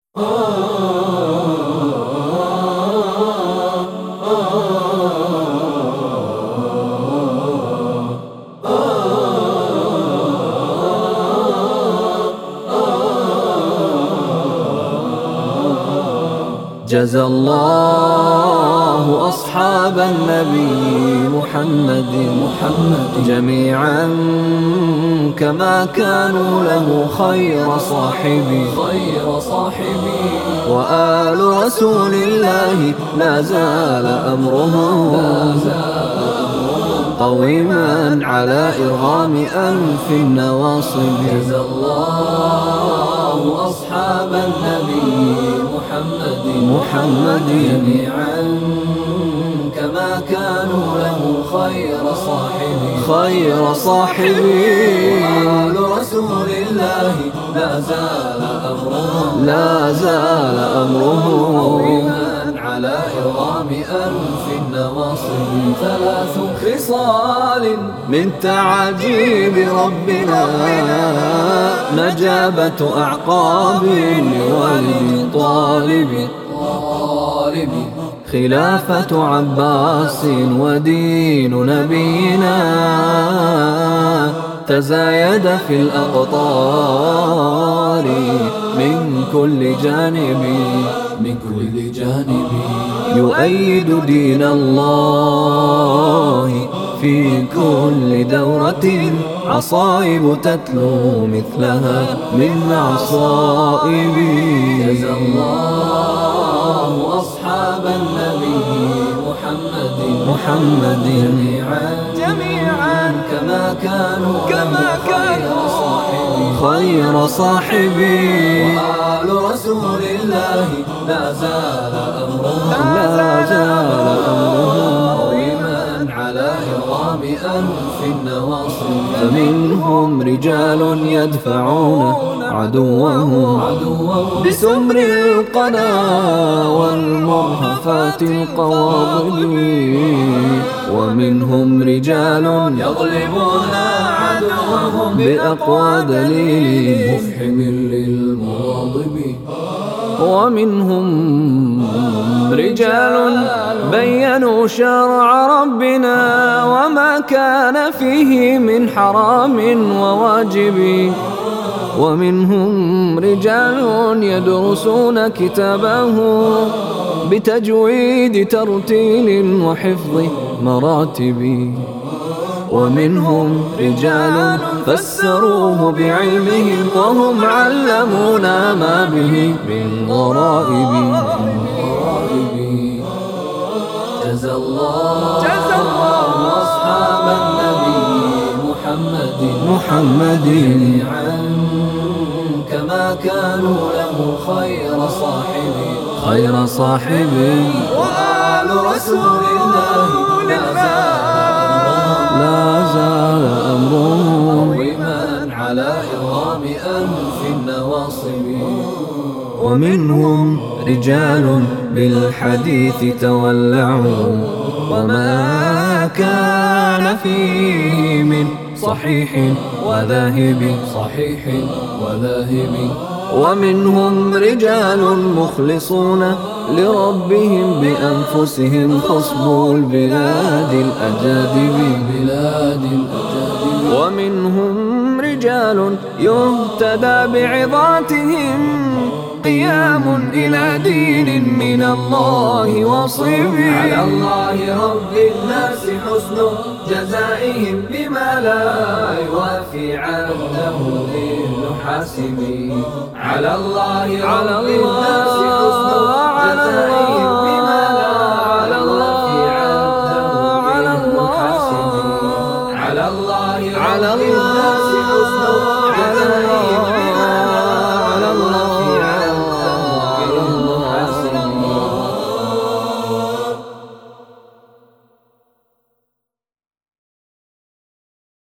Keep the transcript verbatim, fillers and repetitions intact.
جزى الله أصحاب النبي محمد محمد جميعا كما كانوا له خير صاحبي خير صاحبي وآل رسول الله لا زال أمرهم لا زال أمرهم قويما على إرغام أنف النواصب. جزى الله أصحاب النبي محمد محمد جميعا كما كانوا له خير صاحبي خير صاحبي وآل رسول الله لا زال أمرهم لا زال أمرهم قويما على إرغام أنف النواصب. ثلاث خصال من تعجيب ربنا نجابة أعقاب لولي طالب طالب خلافة عباس ودين نبينا تزايد في الأقطار من كل جانب من كل جانب يؤيد دين الله في كل دورة عصائب تتلو مثلها من عصائب. جزى الله أصحاب النبي محمد محمد جميعا جميعا كما كانوا كما كانوا صاحبي خير صاحبي وآل رسول الله لا زال أمرهم لا زال أمرهم قويما على إرغام أنف النواصب. فمنهم رجال يدفعون عدوهم بسمر القنا والمرهفات القواضب ومنهم رجال يغلبون عدوهم بأقوى دليل مفحم للمواضب ومنهم رجال بينوا شرع ربنا وما كان فيه من حرام وواجب ومنهم رجال يدرسون كتابه بتجويد ترتيل وحفظ مراتب ومنهم رجال فسروه بعلمهم وهم علمونا ما به من غرائب. جزى الله أصحاب النبي محمد محمد جميعا كما كانوا له خير صاحبي خير صاحبي وآل رسول الله لا زال أمرهم قويما على إرغام أنف النواصب. ومنهم رجال بالحديث تولعوا وما كان فيه من صحيح وذاهب صحيح وذاهب ومنهم رجال مخلصون لربهم بأنفسهم خصبوا البلاد الأجادب بلاد الأجادب ومنهم رجال يهتدى بعظاتهم قيام إلى دين من الله وصيب. على الله رب الناس حسن جزائهم بما لا يوافي عبده للحاسب. على الله رب الناس حسن جزائهم